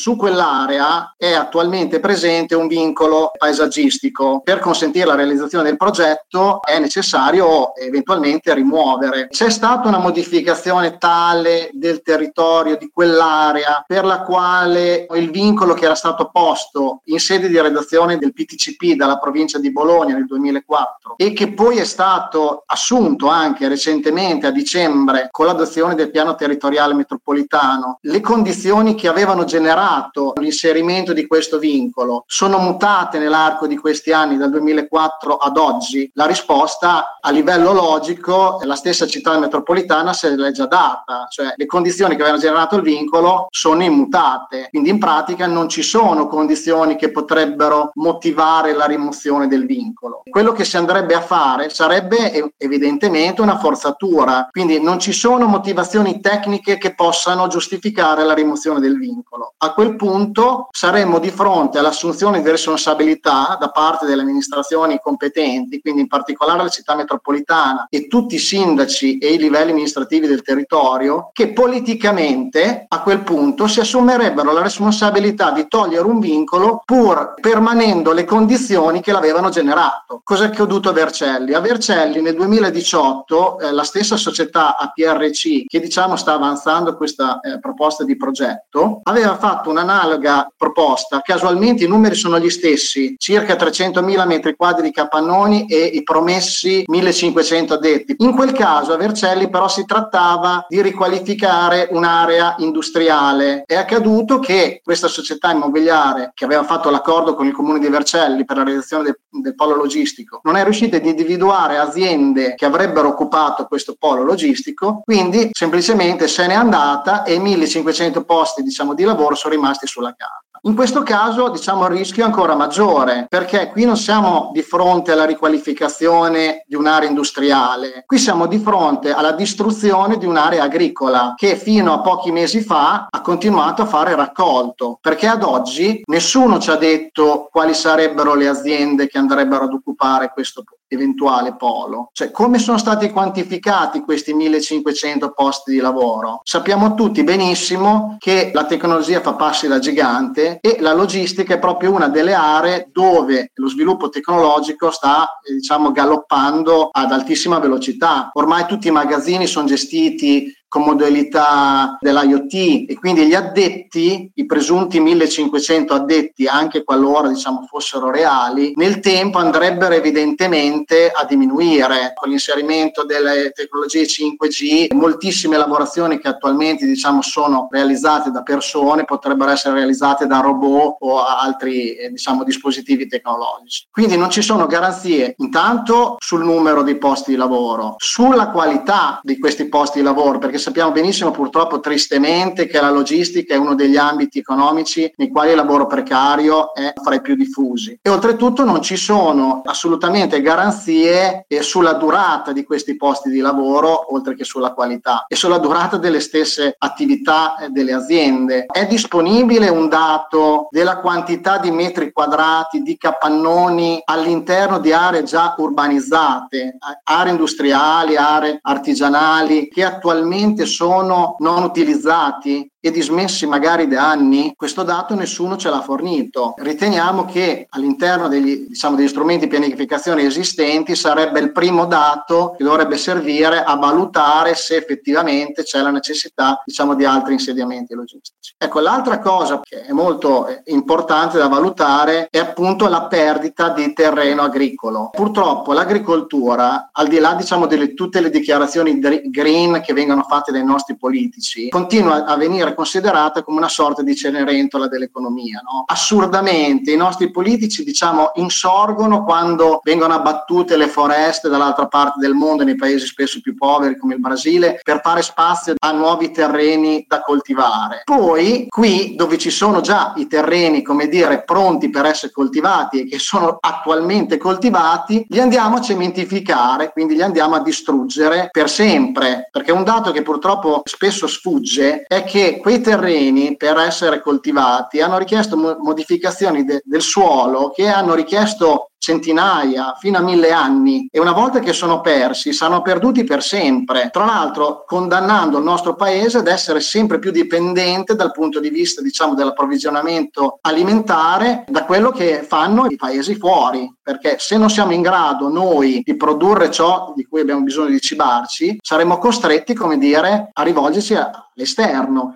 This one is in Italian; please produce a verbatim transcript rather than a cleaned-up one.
su quell'area è attualmente presente un vincolo paesaggistico. Per consentire la realizzazione del progetto è necessario eventualmente rimuovere. C'è stata una modificazione tale del territorio di quell'area per la quale il vincolo che era stato posto in sede di redazione del P T C P dalla provincia di Bologna nel duemilaquattro e che poi è stato assunto anche recentemente a dicembre con l'adozione del piano territoriale metropolitano, le condizioni che avevano generato l'inserimento di questo vincolo sono mutate nell'arco di questi anni, dal duemilaquattro ad oggi? La risposta a livello logico, la stessa città metropolitana se l'è già data, cioè le condizioni che avevano generato il vincolo sono immutate, quindi in pratica non ci sono condizioni che potrebbero motivare la rimozione del vincolo. Quello che si andrebbe a fare sarebbe evidentemente una forzatura, quindi non ci sono motivazioni tecniche che possano giustificare la rimozione del vincolo. A quel punto saremmo di fronte all'assunzione di responsabilità da parte delle amministrazioni competenti, quindi in particolare la città metropolitana e tutti i sindaci e i livelli amministrativi del territorio, che politicamente a quel punto si assumerebbero la responsabilità di togliere un vincolo pur permanendo le condizioni che l'avevano generato. Cosa è accaduto a Vercelli? A Vercelli nel duemiladiciotto eh, la stessa società A P R C che diciamo sta avanzando questa eh, proposta di progetto aveva fatto un'analoga proposta, casualmente i numeri sono gli stessi, circa trecentomila metri quadri di capannoni e i promessi millecinquecento addetti. In quel caso a Vercelli però si trattava di riqualificare un'area industriale. È accaduto che questa società immobiliare che aveva fatto l'accordo con il comune di Vercelli per la realizzazione del, del polo logistico non è riuscita ad individuare aziende che avrebbero occupato questo polo logistico, quindi semplicemente se n'è andata e millecinquecento posti diciamo di lavoro sono rimasti sulla carta. In questo caso diciamo il rischio è ancora maggiore, perché qui non siamo di fronte alla riqualificazione di un'area industriale, qui siamo di fronte alla distruzione di un'area agricola che fino a pochi mesi fa ha continuato a fare raccolto, perché ad oggi nessuno ci ha detto quali sarebbero le aziende che andrebbero ad occupare questo eventuale polo. Cioè, come sono stati quantificati questi millecinquecento posti di lavoro? Sappiamo tutti benissimo che la tecnologia fa passi da gigante e la logistica è proprio una delle aree dove lo sviluppo tecnologico sta, eh, diciamo, galoppando ad altissima velocità. Ormai tutti i magazzini sono gestiti con modalità dell'IoT e quindi gli addetti, i presunti millecinquecento addetti, anche qualora diciamo fossero reali, nel tempo andrebbero evidentemente a diminuire. Con l'inserimento delle tecnologie cinque G, moltissime lavorazioni che attualmente diciamo sono realizzate da persone potrebbero essere realizzate da robot o altri eh, diciamo dispositivi tecnologici. Quindi non ci sono garanzie intanto sul numero dei posti di lavoro, sulla qualità di questi posti di lavoro, perché sappiamo benissimo purtroppo tristemente che la logistica è uno degli ambiti economici nei quali il lavoro precario è fra i più diffusi e oltretutto non ci sono assolutamente garanzie sulla durata di questi posti di lavoro oltre che sulla qualità e sulla durata delle stesse attività delle aziende. È disponibile un dato della quantità di metri quadrati di capannoni all'interno di aree già urbanizzate, aree industriali, aree artigianali che attualmente sono non utilizzati e dismessi magari da anni? Questo dato nessuno ce l'ha fornito. Riteniamo che all'interno degli, diciamo, degli strumenti di pianificazione esistenti sarebbe il primo dato che dovrebbe servire a valutare se effettivamente c'è la necessità diciamo, di altri insediamenti logistici. Ecco, l'altra cosa che è molto importante da valutare è appunto la perdita di terreno agricolo. Purtroppo l'agricoltura, al di là diciamo, delle tutte le dichiarazioni green che vengono fatte dai nostri politici, continua a venire considerata come una sorta di cenerentola dell'economia, no? Assurdamente i nostri politici diciamo insorgono quando vengono abbattute le foreste dall'altra parte del mondo, nei paesi spesso più poveri come il Brasile, per fare spazio a nuovi terreni da coltivare. Poi qui dove ci sono già i terreni come dire pronti per essere coltivati e che sono attualmente coltivati, li andiamo a cementificare, quindi li andiamo a distruggere per sempre, perché un dato che purtroppo spesso sfugge è che quei terreni per essere coltivati hanno richiesto mo- modificazioni de- del suolo che hanno richiesto centinaia, fino a mille anni, e una volta che sono persi, saranno perduti per sempre. Tra l'altro, condannando il nostro paese ad essere sempre più dipendente dal punto di vista, diciamo, dell'approvvigionamento alimentare da quello che fanno i paesi fuori, perché se non siamo in grado noi di produrre ciò di cui abbiamo bisogno di cibarci, saremo costretti, come dire, a rivolgerci all'esterno.